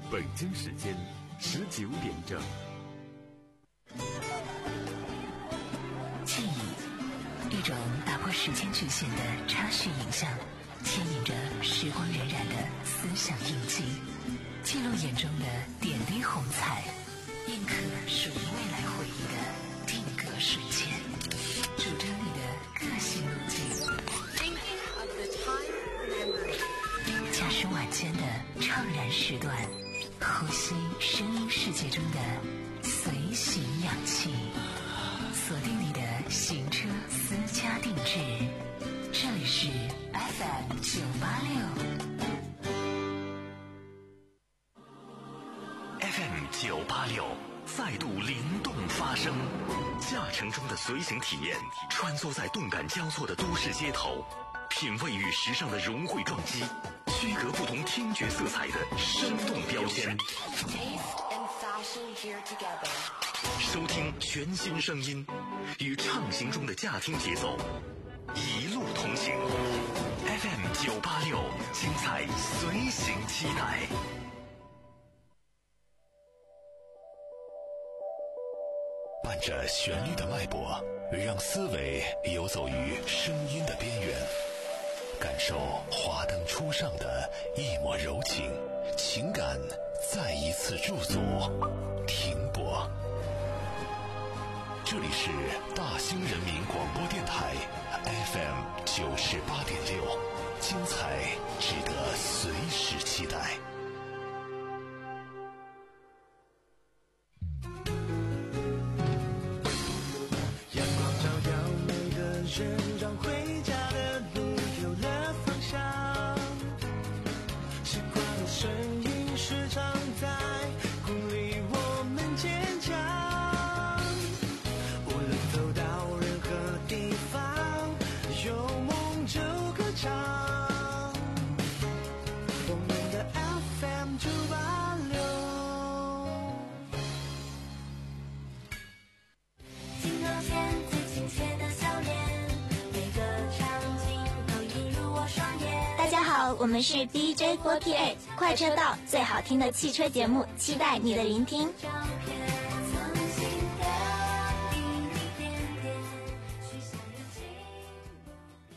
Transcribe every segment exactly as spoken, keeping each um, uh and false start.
北京时间十九点整。 记忆，一种打破时间局限的插叙影像，牵引着时光荏苒的思想印记，记录眼中的点滴红彩，印刻属于未来回忆的定格瞬间，主张你的个性路径。驾驶晚间的怅然时段，呼吸声音世界中的随行氧气，锁定你的行车私家定制，这里是 F M 九八六 F M 九八六再度灵动发声，驾乘中的随行体验，穿梭在动感交错的都市街头，品味与时尚的融汇撞击，区隔不同听觉色彩的生动标签，收听全新声音，与畅行中的驾听节奏一路同行。 F M 九八六，精彩随行期待。伴着旋律的脉搏，让思维游走于声音的边缘，感受华灯初上的一抹柔情，情感再一次驻足停泊。这里是大兴人民广播电台 F M 九十八点六，精彩值得随时期待。 阳光照耀每个人，让回家的路有了方向。时光的身影时常在鼓励我们坚强。无论走到任何地方，有梦就歌唱。我们的 F M 九八六。 镜头前最亲切的笑脸，每个场景都映入我双眼。 大家好，我们是 D J 四十八 快车道，最好听的汽车节目，期待你的聆听。 照片曾经的滴滴点点，许下的情不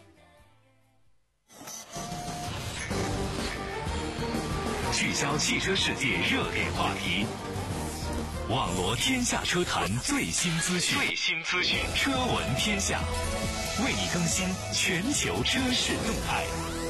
变的。 聚焦汽车世界热点话题，网罗天下车坛最新资讯，最新资讯，车闻天下，为你更新全球车市动态。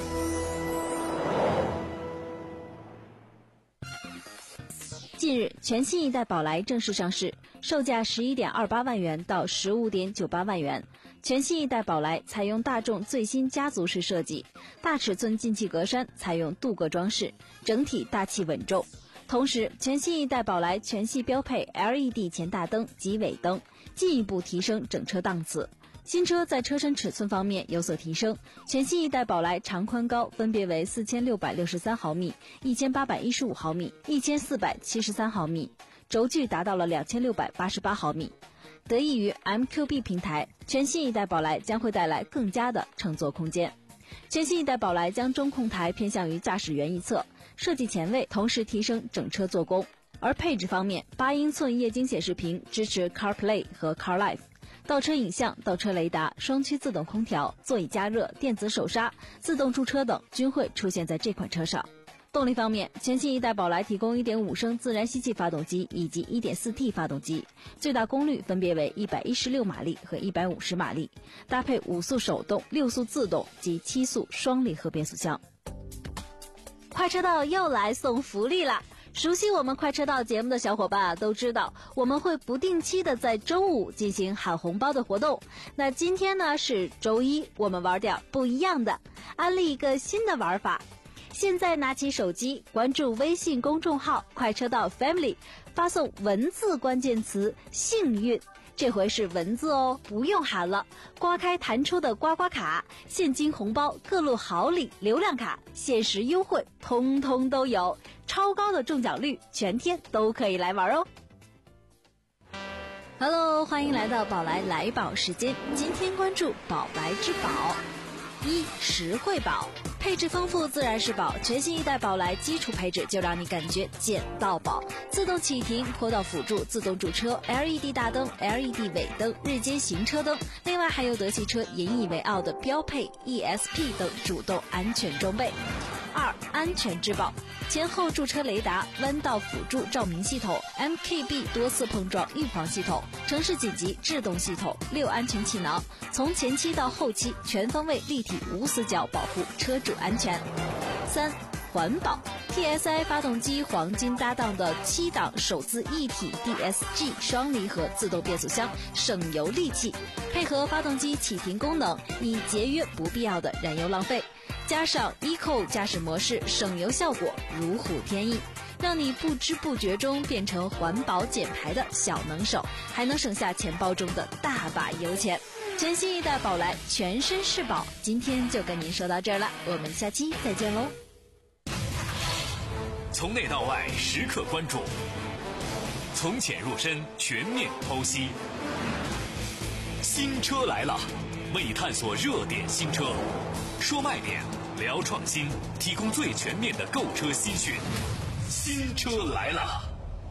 近日，全新一代宝来正式上市，售价十一点二八万元到十五点九八万元。全新一代宝来采用大众最新家族式设计，大尺寸进气格栅采用镀铬装饰，整体大气稳重。同时，全新一代宝来全系标配 L E D 前大灯及尾灯，进一步提升整车档次。新车在车身尺寸方面有所提升，全新一代宝来长宽高分别为四千六百六十三毫米、一千八百一十五毫米、一千四百七十三毫米，轴距达到了两千六百八十八毫米。得益于 M Q B 平台，全新一代宝来将会带来更加的乘坐空间。全新一代宝来将中控台偏向于驾驶员一侧，设计前卫，同时提升整车做工。而配置方面，八英寸液晶显示屏支持 CarPlay 和 CarLife，倒车影像、倒车雷达、双区自动空调、座椅加热、电子手刹、自动驻车等均会出现在这款车上。动力方面，全新一代宝来提供 一点五升自然吸气发动机以及 一点四 T 发动机，最大功率分别为一百一十六马力和一百五十马力，搭配五速手动、六速自动及七速双离合变速箱。快车道又来送福利啦！熟悉我们快车道节目的小伙伴啊，都知道我们会不定期的在周五进行喊红包的活动。那今天呢是周一，我们玩点不一样的，安利一个新的玩法。现在拿起手机，关注微信公众号快车道 Family， 发送文字关键词幸运，这回是文字哦，不用喊了。刮开弹出的刮刮卡，现金红包、各路好礼、流量卡、限时优惠，通通都有，超高的中奖率，全天都可以来玩哦。Hello， 欢迎来到宝来来宝时间，今天关注宝来之宝。一、实惠宝。 配置丰富自然是宝，全新一代宝来基础配置就让你感觉捡到宝。自动启停、坡道辅助、自动驻车、L E D 大灯、L E D 尾灯、日间行车灯，另外还有德系车引以为傲的标配 E S P 等主动安全装备。二、安全质保，前后驻车雷达、弯道辅助照明系统、M K B 多次碰撞预防系统、城市紧急制动系统、六安全气囊，从前期到后期全方位立体无死角保护车主安全。三、环保 T S I 发动机黄金搭档的七档手自一体 D S G 双离合自动变速箱，省油利器，配合发动机启停功能，以节约不必要的燃油浪费。加上 Eco 驾驶模式，省油效果如虎添翼，让你不知不觉中变成环保减排的小能手，还能省下钱包中的大把油钱。全新一代宝来，全身是宝，今天就跟您说到这儿了，我们下期再见喽。 从内到外时刻关注，从浅入深全面剖析。新车来了，为探索热点新车，说卖点，聊创新，提供最全面的购车资讯。新车来了。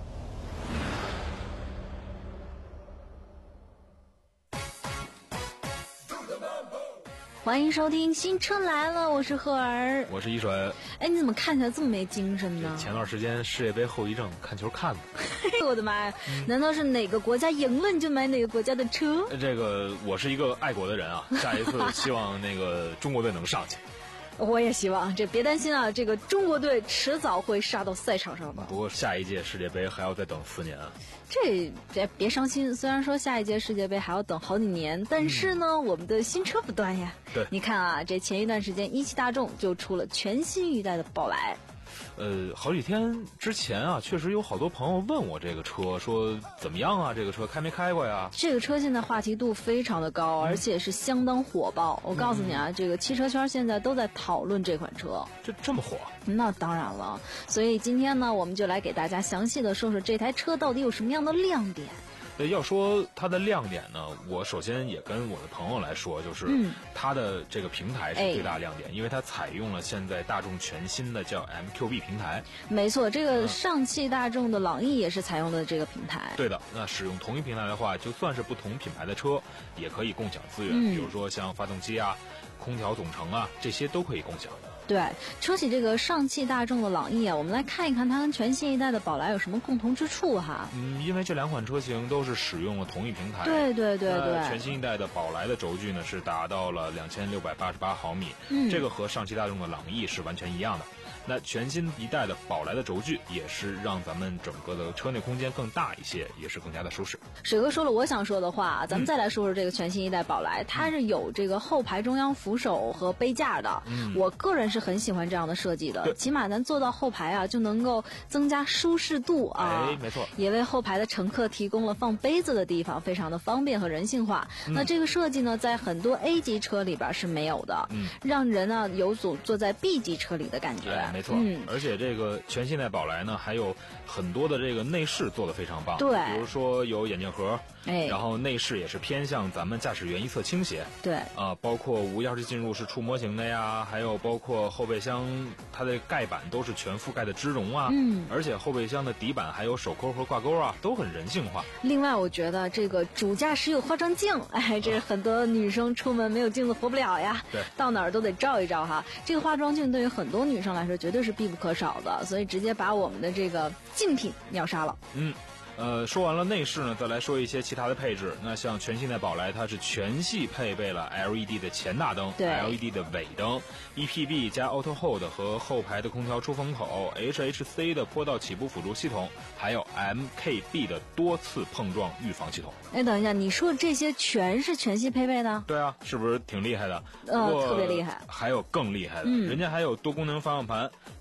欢迎收听新车来了，我是赫儿， 我是一水。 哎，你怎么看起来这么没精神呢？ 前段时间世界杯后遗症，看球看的。 我的妈呀、嗯！难道是哪个国家赢了你就买哪个国家的车？ 这个我是一个爱国的人啊，下一次希望那个中国队能上去。 我也希望，这别担心啊，这个中国队迟早会杀到赛场上的。 不过下一届世界杯还要再等四年啊。 这别别伤心，虽然说下一届世界杯还要等好几年，但是呢，嗯、我们的新车不断呀。 对， 你看啊，这前一段时间一汽大众就出了全新一代的宝来。 呃，好几天之前啊，确实有好多朋友问我这个车，说怎么样啊？这个车开没开过呀？ 这个车现在话题度非常的高，而且是相当火爆。我告诉你啊，嗯、这个汽车圈现在都在讨论这款车。 这这么火？ 那当然了。所以今天呢，我们就来给大家详细的说说这台车到底有什么样的亮点。 呃，要说它的亮点呢，我首先也跟我的朋友来说，就是它的这个平台是最大亮点，嗯、因为它采用了现在大众全新的叫 M Q B 平台。 没错，这个上汽大众的朗逸也是采用的这个平台。 对的，那使用同一平台的话，就算是不同品牌的车，也可以共享资源， 嗯、 比如说像发动机啊、空调总成啊，这些都可以共享。 对，说起这个上汽大众的朗逸啊，我们来看一看它跟全新一代的宝来有什么共同之处哈。 嗯，因为这两款车型都是使用了同一平台。 对对对对。 全新一代的宝来的轴距呢是达到了两千六百八十八毫米， 嗯， 这个和上汽大众的朗逸是完全一样的。那全新一代的宝来的轴距也是让咱们整个的车内空间更大一些，也是更加的舒适。 水哥说了我想说的话，咱们再来说说这个全新一代宝来，嗯、它是有这个后排中央扶手和杯架的。 嗯， 我个人是很喜欢这样的设计的，起码咱坐到后排啊，就能够增加舒适度啊。 哎，没错， 也为后排的乘客提供了放杯子的地方，非常的方便和人性化。嗯、那这个设计呢，在很多 A 级车里边是没有的， 嗯， 让人呢有种坐在 B 级车里的感觉。 哎，没错， 嗯， 而且这个全新一代宝来呢，还有很多的这个内饰做得非常棒。 对， 比如说有眼镜盒， 哎， 然后内饰也是偏向咱们驾驶员一侧倾斜。 对， 啊、呃，包括无钥匙进入是触摸型的呀，还有包括后备箱它的盖板都是全覆盖的织绒啊， 嗯， 而且后备箱的底板还有手扣和挂钩啊，都很人性化。 另外，我觉得这个主驾驶有化妆镜，哎，这是很多女生出门没有镜子活不了呀， 对， 到哪儿都得照一照哈。这个化妆镜对于很多女生来说绝对是必不可少的，所以直接把我们的这个竞品秒杀了。 嗯。呃，说完了内饰呢，再来说一些其他的配置。那像全新的宝来，它是全系配备了 L E D 的前大灯， 对 ，L E D 的尾灯 ，E P B 加 Auto Hold 和后排的空调出风口 ，H H C 的坡道起步辅助系统，还有 M K B 的多次碰撞预防系统。 哎，等一下，你说这些全是全系配备的？ 对啊，是不是挺厉害的？ 呃，特别厉害。 还有更厉害的， 嗯、 人家还有多功能方向盘。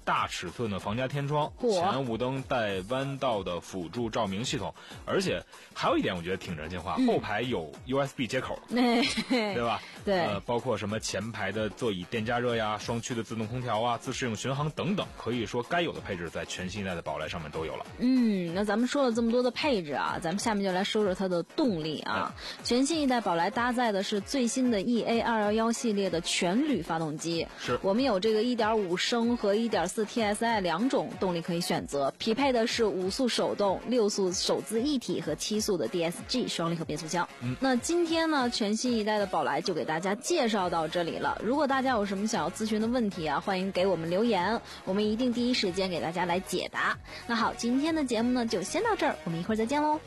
大尺寸的防夹天窗，前雾灯带弯道的辅助照明系统，而且还有一点我觉得挺人性化，嗯、后排有 U S B 接口，对吧？ 对， 呃，包括什么前排的座椅电加热呀、双区的自动空调啊、自适应巡航等等，可以说该有的配置在全新一代的宝来上面都有了。 嗯，那咱们说了这么多的配置啊，咱们下面就来说说它的动力啊。嗯、全新一代宝来搭载的是最新的 E A 二一一系列的全铝发动机， 是我们有这个 一点五 升和 一点四 T S I 两种动力可以选择，匹配的是五速手动、六速手自一体和七速的 D S G 双离合变速箱。嗯，那今天呢，全新一代的宝来就给大家介绍到这里了。如果大家有什么想要咨询的问题啊，欢迎给我们留言，我们一定第一时间给大家来解答。那好，今天的节目呢就先到这儿，我们一会儿再见喽。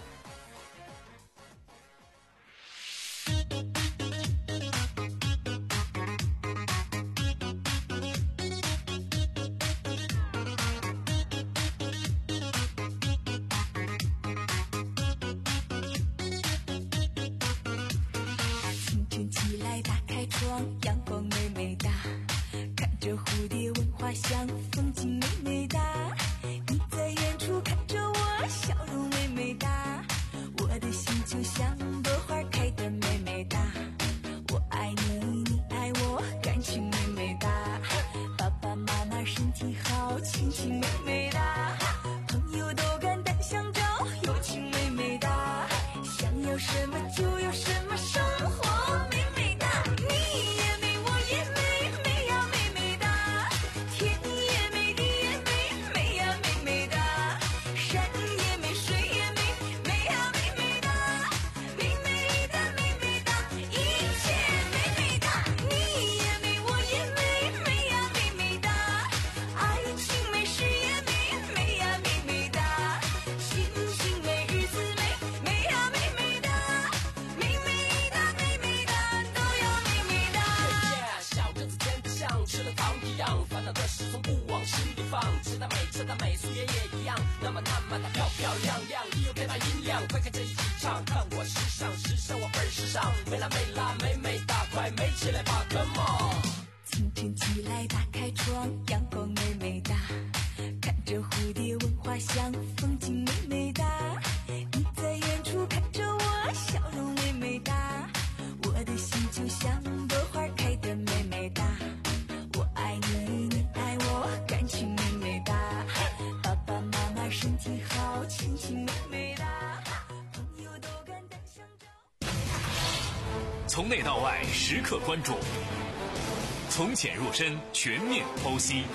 阳光美美哒，看着蝴蝶闻花香，风景美美哒。你在远处看着我，笑容美美哒。我的心就像朵花开得美美哒。我爱你，你爱我，感情美美哒。爸爸妈妈身体好，亲情美美哒。朋友都敢单相照，友情美美哒。想要什么就有什么，生活美美哒。你也美，我也美，美呀美美哒。天也美，地也美，美呀美美哒。山也美，水也美，美呀美美哒。美美哒，美美哒，一切美美哒。你也美，我也美，美呀美美哒。爱情美，事业美，美呀美美哒。心情美，日子美，美呀美美哒。美美哒，美美哒，都要美美哒。 小日子真的像吃了糖一样，烦恼的事从不往心里放。吃的美，吃的美，素颜也一样，那么那么的漂漂亮亮，你有给它音量，快跟着一起唱，看我时尚，时尚我倍儿时尚，美啦美啦美美哒，快美起来吧 ，Come on！ 清晨起来打开窗，阳光美美哒，看着蝴蝶闻花香，风景美美哒。你在远处看着我，笑容美美哒。我的心就像朵花开得美美哒。我爱你，你爱我，感情美美哒。爸爸妈妈身体好，亲情美美哒。朋友都敢单相照。 从内到外时刻关注，从浅入深全面剖析。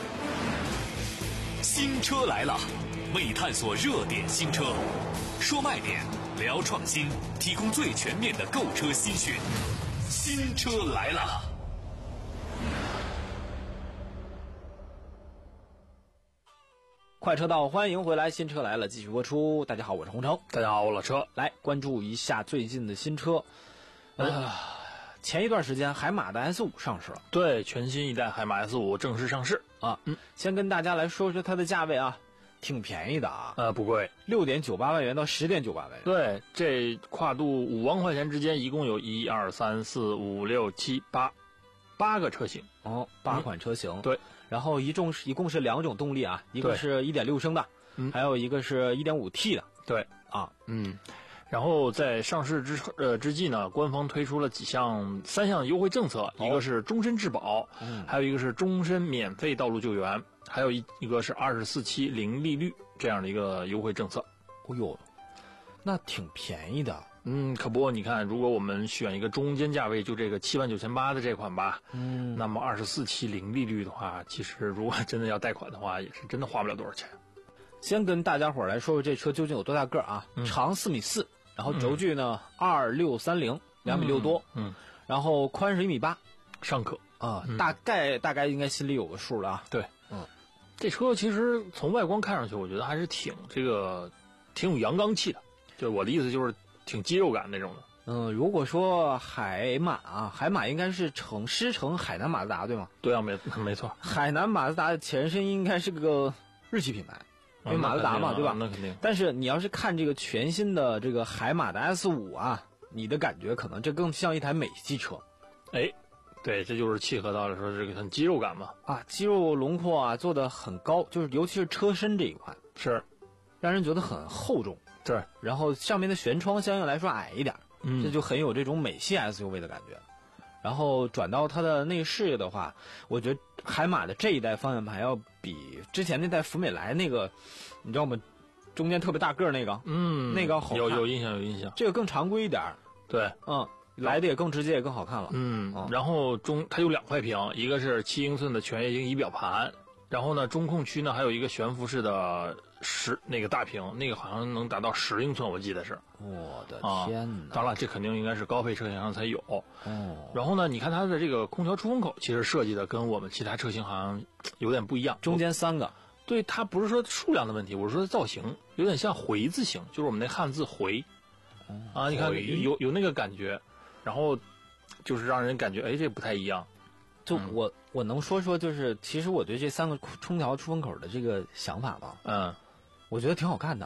新车来了，为探索热点新车，说卖点，聊创新，提供最全面的购车新讯。新车来了。 快车道，欢迎回来，新车来了，继续播出。大家好，我是洪城。 大家好，我老车。 来关注一下最近的新车。呃，前一段时间海马的 S 五 上市了。 对，全新一代海马 S 五 正式上市啊。嗯，先跟大家来说说它的价位啊，挺便宜的啊。 呃，不贵， 六点九八万元到十点九八万元。 对，这跨度五万块钱之间，一共有一二三四五六七八八个车型哦，八款车型。 嗯、对。 然后一共是一共是两种动力啊，一个是一点六升的，嗯，还有一个是一点五 T 的。 对啊， 嗯，然后在上市之呃之际呢，官方推出了几项三项优惠政策，哦、一个是终身质保，嗯，还有一个是终身免费道路救援，还有一一个是二十四期零利率这样的一个优惠政策。 哦呦，那挺便宜的。 嗯，可不，你看，如果我们选一个中间价位，就这个七万九千八的这款吧，嗯，那么二十四期零利率的话，其实如果真的要贷款的话，也是真的花不了多少钱。 先跟大家伙来说说这车究竟有多大个啊？嗯、长四米四，然后轴距呢二六三零，两米六多，嗯，然后宽是一米八， 尚可啊，嗯、大概大概应该心里有个数了啊。 对，嗯，这车其实从外观看上去，我觉得还是挺这个挺有阳刚气的，就是我的意思就是。挺肌肉感那种的。 嗯，如果说海马啊，海马应该是承师承海南马自达对吗？ 对啊，没没错。 海南马自达的前身应该是个日系品牌，因为马自达嘛，对吧？ 那肯定。 但是你要是看这个全新的这个海马的 S 五 啊，你的感觉可能这更像一台美系车。 哎， 对，这就是契合到了说这个很肌肉感嘛。 啊，肌肉轮廓啊做的很高，就是尤其是车身这一块是让人觉得很厚重。 对， 然后上面的舷窗相应来说矮一点， 嗯， 这就很有这种美系 S U V 的感觉。然后转到它的内饰的话，我觉得海马的这一代方向盘要比之前那代福美来那个，你知道吗？中间特别大个儿那个， 嗯， 那个好看， 有有印象有印象。 这个更常规一点。 对， 嗯，来的也更直接，也更好看了。 嗯， 嗯然后中它有两块屏，一个是七英寸的全液晶仪表盘，然后呢中控区呢还有一个悬浮式的十那个大屏，那个好像能达到十英寸，我记得是。 我的啊、 天哪！ 当然这肯定应该是高配车型上才有。 哦， 然后呢，你看它的这个空调出风口，其实设计的跟我们其他车型好像有点不一样， 中间三个。 对，它不是说数量的问题，我是说造型有点像回字形，就是我们那汉字回。啊，你看有有那个感觉，然后就是让人感觉哎，这不太一样。 就我、嗯、我能说说，就是其实我对这三个空调出风口的这个想法吧， 嗯， 我觉得挺好看的。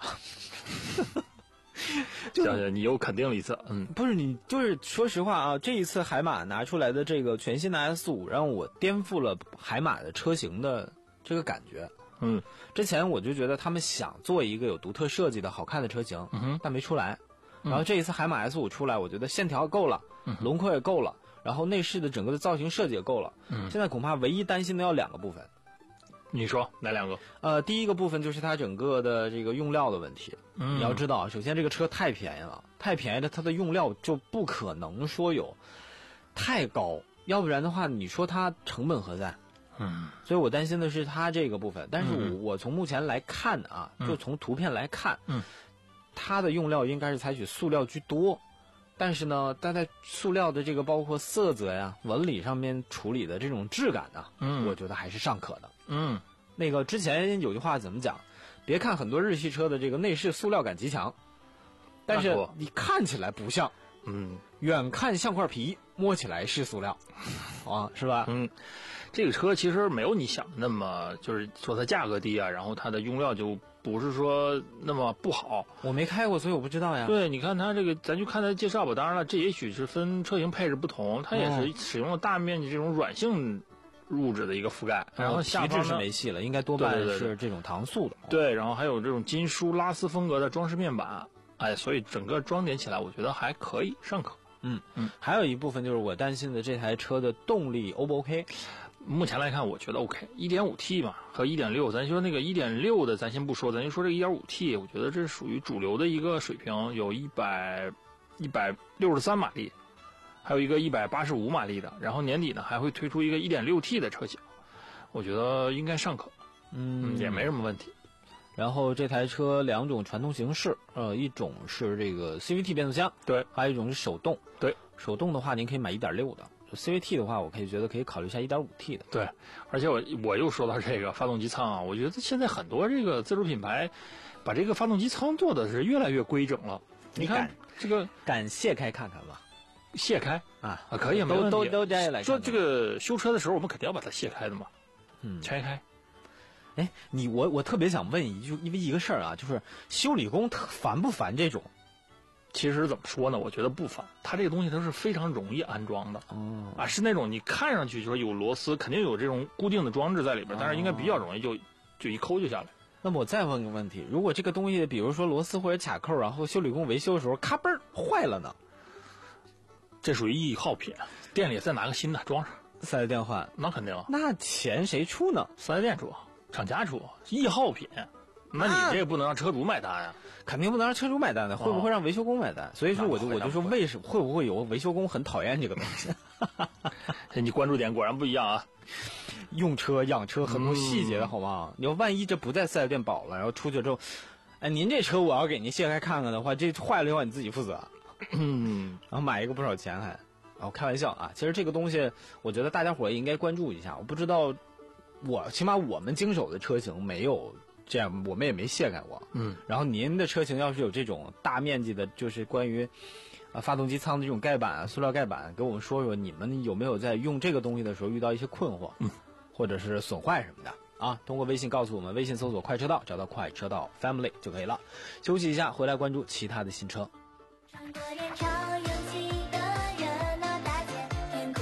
就你又肯定了一次，嗯， 不是你就是说实话啊，这一次海马拿出来的这个全新的 S 五，让我颠覆了海马的车型的这个感觉。 嗯， 之前我就觉得他们想做一个有独特设计的好看的车型， 嗯哼， 但没出来。然后这一次海马 S 五出来，我觉得线条够了， 嗯、 轮廓也够了，然后内饰的整个的造型设计也够了。 嗯， 现在恐怕唯一担心的要两个部分。 你说哪两个？ 呃，第一个部分就是它整个的这个用料的问题。 嗯， 你要知道，首先这个车太便宜了，太便宜了，它的用料就不可能说有太高，要不然的话，你说它成本何在？ 嗯， 所以我担心的是它这个部分。但是我、嗯、我从目前来看啊，就从图片来看， 嗯， 它的用料应该是采取塑料居多。但是呢，它在塑料的这个包括色泽呀、纹理上面处理的这种质感呢， 嗯， 我觉得还是尚可的。 嗯， 那个之前有句话怎么讲？别看很多日系车的这个内饰塑料感极强，但是你看起来不像， 嗯， 远看像块皮，摸起来是塑料，啊，是吧？ 嗯，这个车其实没有你想的那么，就是说它价格低啊，然后它的用料就不是说那么不好。 我没开过，所以我不知道呀。 对，你看它这个，咱就看它介绍吧。当然了，这也许是分车型配置不同，它也是使用了大面积这种软性物质的一个覆盖，然后下方是没戏了，应该多半是这种搪塑的。 对，对，然后还有这种金属拉丝风格的装饰面板，哎，所以整个装点起来，我觉得还可以，尚可。 嗯嗯，还有一部分就是我担心的这台车的动力 O 不 OK？ 目前来看，我觉得 OK， 一点五 T 嘛和一点六，咱说那个一点六的咱先不说，咱就说这个一点五 T， 我觉得这是属于主流的一个水平，有一百一百六十三马力，还有一个一百八十五马力的，然后年底呢还会推出一个 一点六 T 的车型，我觉得应该尚可， 嗯， 也没什么问题。 然后这台车两种传动形式，呃，一种是这个 C V T 变速箱， 对， 还有一种是手动， 对， 手动的话您可以买一点六的。C V T 的话，我可以觉得可以考虑一下 一点五 T 的。 对，而且我我又说到这个发动机舱啊，我觉得现在很多这个自主品牌把这个发动机舱做的是越来越规整了。你看这个， 敢卸开看看吧？ 卸开啊啊，可以，没问题。 都都摘下来。 说这个修车的时候，我们肯定要把它卸开的嘛， 嗯， 拆开。 哎，你我我特别想问一句，因为一个事儿啊，就是修理工特烦不烦这种？ 其实怎么说呢？我觉得不烦，它这个东西它是非常容易安装的， 哦， 啊，是那种你看上去就是有螺丝，肯定有这种固定的装置在里边，但是应该比较容易就就一抠就下来。 那么我再问个问题，如果这个东西，比如说螺丝或者卡扣，然后修理工维修的时候咔嘣坏了呢？ 这属于易耗品，店里再拿个新的装上， 四 S 店换， 那肯定。 那钱谁出呢？ 四 S 店出，厂家出，易耗品。那你这个不能让车主买单呀、啊， 肯定不能让车主买单的，会不会让维修工买单？哦、所以说我就我就说，为什么会不会有维修工很讨厌这个东西？ 你关注点果然不一样啊！ 用车养车很多细节的好吗？嗯、你要万一这不在四 S 店保了，然后出去之后，哎，您这车我要给您卸开看看的话，这坏了的话你自己负责。 嗯， 然后买一个不少钱还，然后开玩笑啊，其实这个东西我觉得大家伙也应该关注一下。我不知道，我起码我们经手的车型没有。这样我们也没卸开过， 嗯， 然后您的车型要是有这种大面积的，就是关于啊发动机舱的这种盖板啊、塑料盖板，给我们说说你们有没有在用这个东西的时候遇到一些困惑， 嗯， 或者是损坏什么的啊？通过微信告诉我们，微信搜索快车道，找到快车道 Family 就可以了。休息一下，回来关注其他的新车。 宁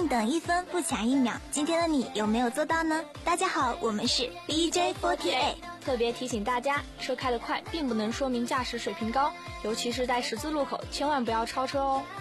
等一分不抢一秒，今天的你有没有做到呢？大家好，我们是 D J 四十八。 特别提醒大家，车开得快并不能说明驾驶水平高，尤其是在十字路口，千万不要超车哦。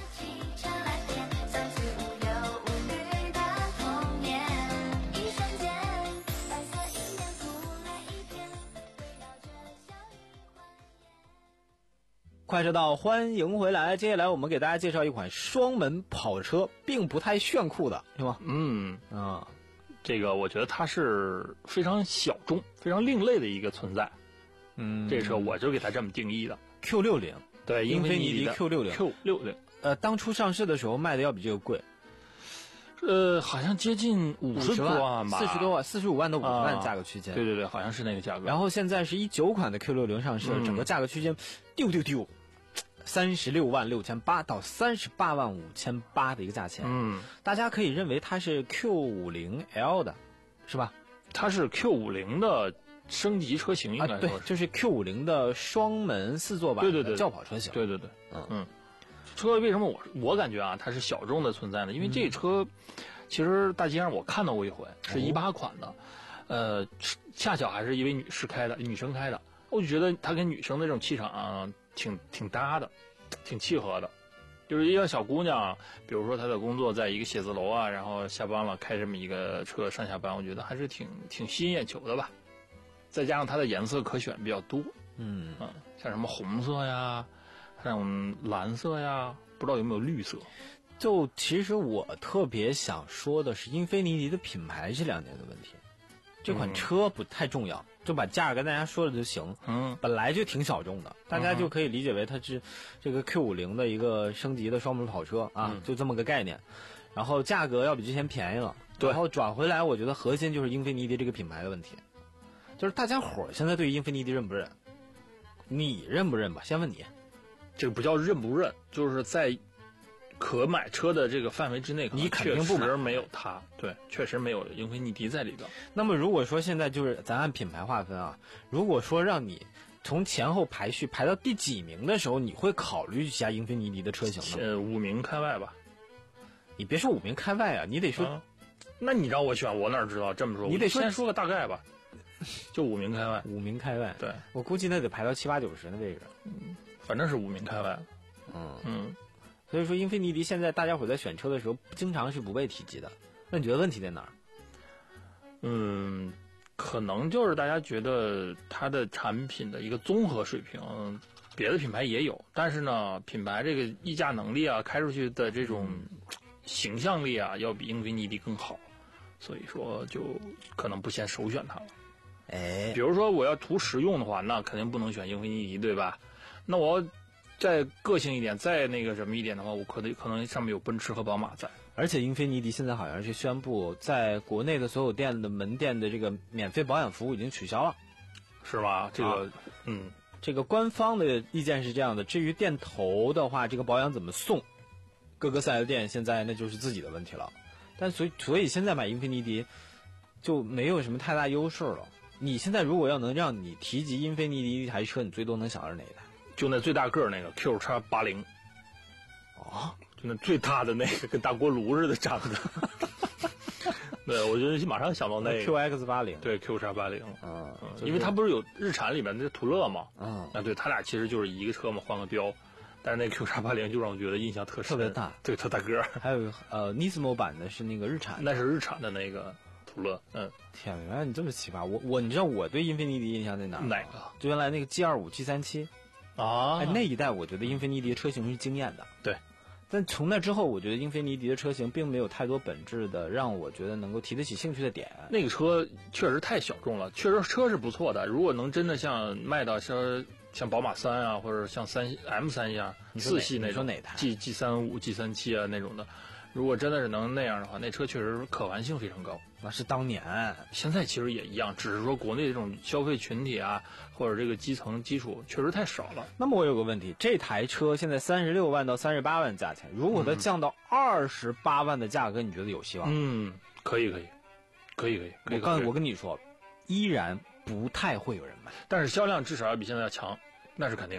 快车道，欢迎回来。接下来我们给大家介绍一款双门跑车，并不太炫酷的，是吗？ 嗯啊， 这个我觉得它是非常小众、非常另类的一个存在。 嗯， 这车我就给它这么定义的。 Q 六十， 对， 英菲尼迪 Q 六十 Q 六十， 呃，当初上市的时候卖的要比这个贵， 呃，好像接近五十多万吧， 四十多万，四十五万到五十万价格区间、 啊。对对对，好像是那个价格。 然后现在是一九款的 Q 六十上市，嗯、整个价格区间丢丢丢。三十六万六千八到三十八万五千八的一个价钱， 嗯， 大家可以认为它是 Q 五十 L 的，是吧？ 它是 Q 五十 的升级车型，应该说、 啊、对，就是 Q 五十 的双门四座版的轿跑车型。 对对 对, 对, 对， 嗯嗯，车为什么我我感觉啊它是小众的存在呢？因为这车、嗯、其实大街上我看到过一回，是一八款的，哦、呃，恰巧还是一位女士开的，女生开的，我就觉得它跟女生的这种气场、啊。挺挺搭的，挺契合的，就是一个小姑娘，比如说她的工作在一个写字楼啊，然后下班了开这么一个车上下班，我觉得还是挺挺吸引眼球的吧。再加上它的颜色可选比较多， 嗯嗯，像什么红色呀，像蓝色呀，不知道有没有绿色。 就其实我特别想说的是，英菲尼迪的品牌这两年的问题。这款车不太重要，嗯、就把价格跟大家说了就行。 嗯， 本来就挺小众的，大家就可以理解为它是这个 Q 五十 的一个升级的双门跑车啊， 嗯、 就这么个概念。然后价格要比之前便宜了， 对。 然后转回来，我觉得核心就是英菲尼迪这个品牌的问题，就是大家伙现在对英菲尼迪认不认？你认不认吧？先问你， 这个不叫认不认，就是在可买车的这个范围之内， 你肯定不买， 确实没有它，对，确实没有英菲尼迪在里边。 那么如果说现在就是咱按品牌划分啊，如果说让你从前后排序排到第几名的时候，你会考虑一下英菲尼迪的车型吗？ 呃，五名开外吧。 你别说五名开外啊，你得说， 啊、那你让我选，我哪知道？这么说， 你得说先说个大概吧，就五名开外。 五名开外， 对， 我估计那得排到七八九十的位置。 嗯，反正是五名开外。 嗯嗯。 所以说，英菲尼迪现在大家伙在选车的时候，经常是不被提及的。那你觉得问题在哪儿？ 嗯，可能就是大家觉得它的产品的一个综合水平，别的品牌也有，但是呢，品牌这个溢价能力啊，开出去的这种形象力啊，要比英菲尼迪更好。所以说，就可能不先首选它了。 哎， 比如说我要图实用的话，那肯定不能选英菲尼迪，对吧？那我再个性一点，再那个什么一点的话，我可能可能上面有奔驰和宝马在。 而且英菲尼迪现在好像是宣布，在国内的所有店的门店的这个免费保养服务已经取消了， 是吧？这个， 啊、 嗯， 这个官方的意见是这样的。至于店头的话，这个保养怎么送，各个四 S 店现在那就是自己的问题了。但所以所以现在买英菲尼迪就没有什么太大优势了。你现在如果要能让你提及英菲尼迪一台车，你最多能想到是哪一台？ 就那最大个儿那个 Q 叉八零， 哦， 就那最大的那个，跟大锅炉似的长的。对，我觉得马上想到那个 Q X 八零， 对 Q 叉八零， 嗯， 嗯因为它不是有日产里面那途乐嘛， 嗯， 啊，对，它俩其实就是一个车嘛，换个标，但是那 Q 叉八零就让我觉得印象特深， 特别大， 对，特大个儿。 还有呃 Nismo 版的是那个日产， 那是日产的那个途乐，嗯， 天，原来你这么奇葩，我我你知道我对英菲尼迪印象在哪？ 哪个？ 就原来那个 G 二五 G 三七。 啊， 哎，那一代我觉得英菲尼迪的车型是惊艳的， 对。 但从那之后，我觉得英菲尼迪的车型并没有太多本质的让我觉得能够提得起兴趣的点。 那个车确实太小众了，确实车是不错的。如果能真的像卖到像像宝马三啊，或者像三 M 三一样四系那种哪台 G G 三五 G 三七啊那种的，如果真的是能那样的话，那车确实可玩性非常高。 那是当年， 现在其实也一样，只是说国内这种消费群体啊，或者这个基层基础确实太少了。 那么我有个问题，这台车现在三十六万到三十八万价钱，如果它降到二十八万的价格，你觉得有希望？ 嗯，可以可以，可以可以。可以我刚我跟你说，依然不太会有人买， 但是销量至少要比现在要强，那是肯定的。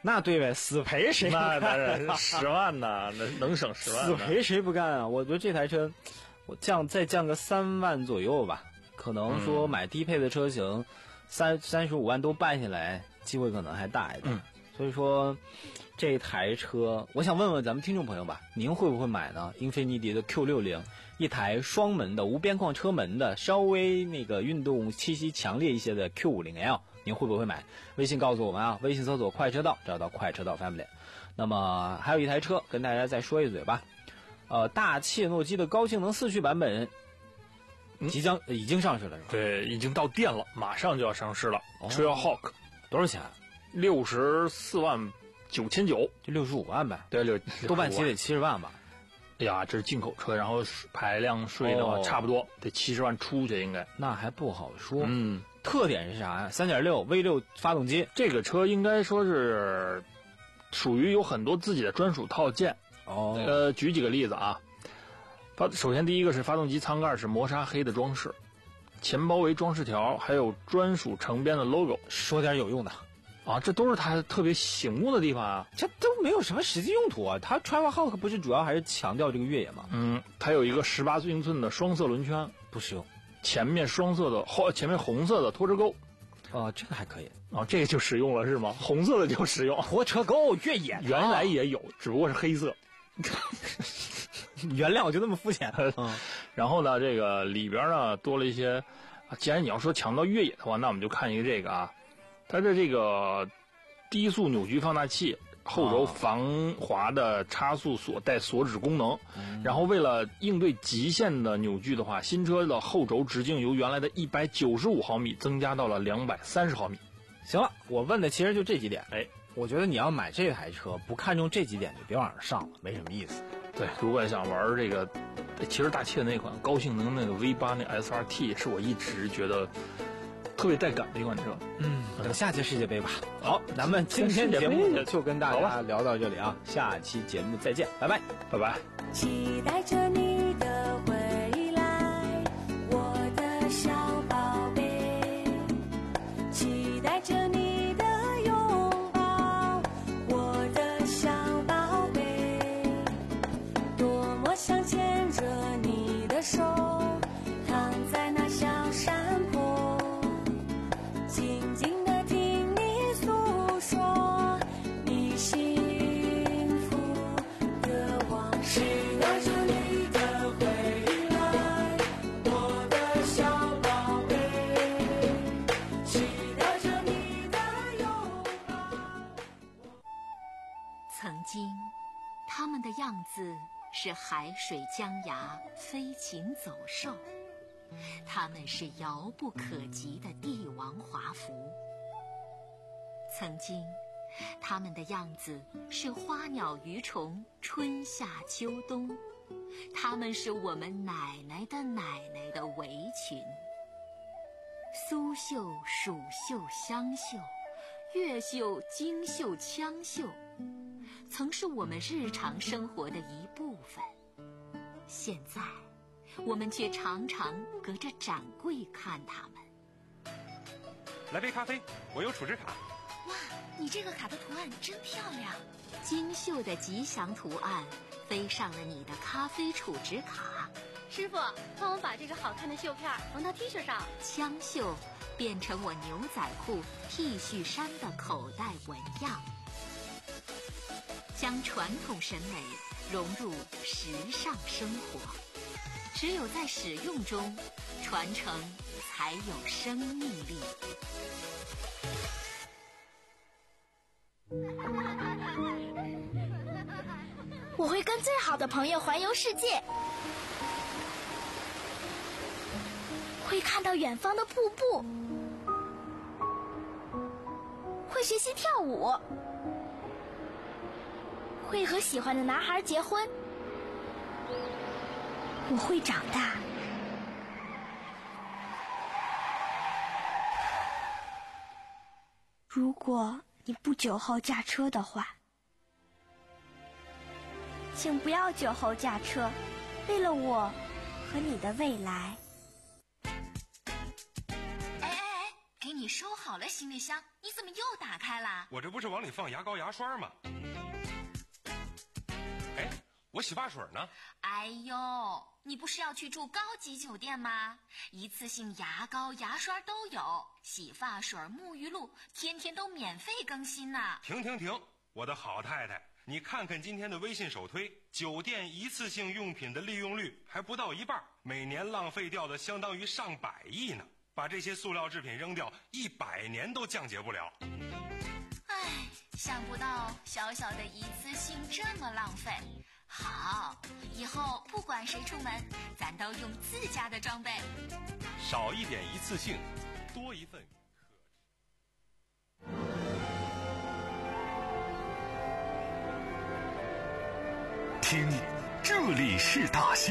那对呗，死赔谁不干？ 那当然十万呢，那能省十万。 死赔谁不干啊？我觉得这台车，我降再降个三万左右吧，可能说买低配的车型，三三十五万都办下来，机会可能还大一点。 嗯、 所以说，这台车，我想问问咱们听众朋友吧，您会不会买呢？英菲尼迪的 Q 六十，一台双门的无边框车门的，稍微那个运动气息强烈一些的 Q 五十 L。您会不会买？微信告诉我们啊，微信搜索快车道，找到快车道 family。那么还有一台车跟大家再说一嘴吧，呃，大切诺基的高性能四驱版本即将、嗯、已经上市了是吧？ 对，已经到店了，马上就要上市了。哦、Trailhawk 多少钱？ 六十四万九千九， 就六十五万呗。 对，六多半期得七十万吧。 哎呀，这是进口车，然后排量税的话，哦、差不多得七十万出去，应该。 那还不好说。 嗯。 特点是啥呀？ 三点六 V 六 发动机， 这个车应该说是属于有很多自己的专属套件。 哦， 呃，举几个例子啊。发首先第一个是发动机舱盖是磨砂黑的装饰，前包围装饰条，还有专属成边的 logo。 说点有用的啊，这都是它特别醒目的地方啊。 这都没有什么实际用途啊。它 Trailhawk 不是主要还是强调这个越野吗？ 嗯，它有一个十八英寸的双色轮圈， 不实用。 前面双色的后，前面红色的拖车钩， 哦，这个还可以啊，这个就实用了是吗？红色的就实用， 拖车钩越野原来也有，只不过是黑色。 原谅我就那么肤浅。 嗯，然后呢，这个里边呢多了一些，既然你要说强调越野的话，那我们就看一个这个啊，它的这个低速扭矩放大器。后轴防滑的差速锁带锁止功能，嗯、然后为了应对极限的扭矩的话，新车的后轴直径由原来的一百九十五毫米增加到了两百三十毫米。 行了，我问的其实就这几点。哎，我觉得你要买这台车，不看重这几点就别往上上了，没什么意思。 对，如果想玩这个，其实大切那款高性能那个 V 八那 S R T 是我一直觉得特别带感的一款车。 嗯，等下届世界杯吧。好，咱们今天节目就跟大家聊到这里啊，下期节目再见，拜拜， 拜拜。 期待着你的回来，我的小宝贝，期待着你的拥抱，我的小宝贝，多么想牵着你的手，躺在那小山坡，静静地听你诉说你幸福的往事。期待着你的回来，我的小宝贝，期待着你的拥抱。 曾经，他们的样子是海水江崖，飞禽走兽。他们是遥不可及的帝王华服。曾经，他们的样子是花鸟鱼虫，春夏秋冬。他们是我们奶奶的奶奶的围裙。苏绣、蜀绣、湘绣，越绣、京绣、羌绣，曾是我们日常生活的一部分。现在我们却常常隔着展柜看他们。 来杯咖啡，我有储值卡。 哇，你这个卡的图案真漂亮！精绣的吉祥图案飞上了你的咖啡储值卡。 师傅，帮我把这个好看的绣片缝到 T 恤上。 枪绣变成我牛仔裤、T 恤衫的口袋纹样，将传统审美融入时尚生活。只有在使用中，传承才有生命力。 我会跟最好的朋友环游世界，会看到远方的瀑布，会学习跳舞，会和喜欢的男孩结婚。我会长大。如果你不酒后驾车的话，请不要酒后驾车，为了我和你的未来。 哎哎哎，给你你收好了行李箱，你怎么又打开了？ 我这不是往里放牙膏牙刷吗？哎，我洗发水呢？ 哎呦，你不是要去住高级酒店吗？一次性牙膏牙刷都有，洗发水沐浴露天天都免费更新呢。 停停停，我的好太太，你看看今天的微信首推，酒店一次性用品的利用率还不到一半，每年浪费掉的相当于上百亿呢。把这些塑料制品扔掉，一百年都降解不了。 唉，想不到小小的一次性这么浪费。好，以后不管谁出门，咱都用自家的装备。 少一点一次性，多一份听，这里是大溪。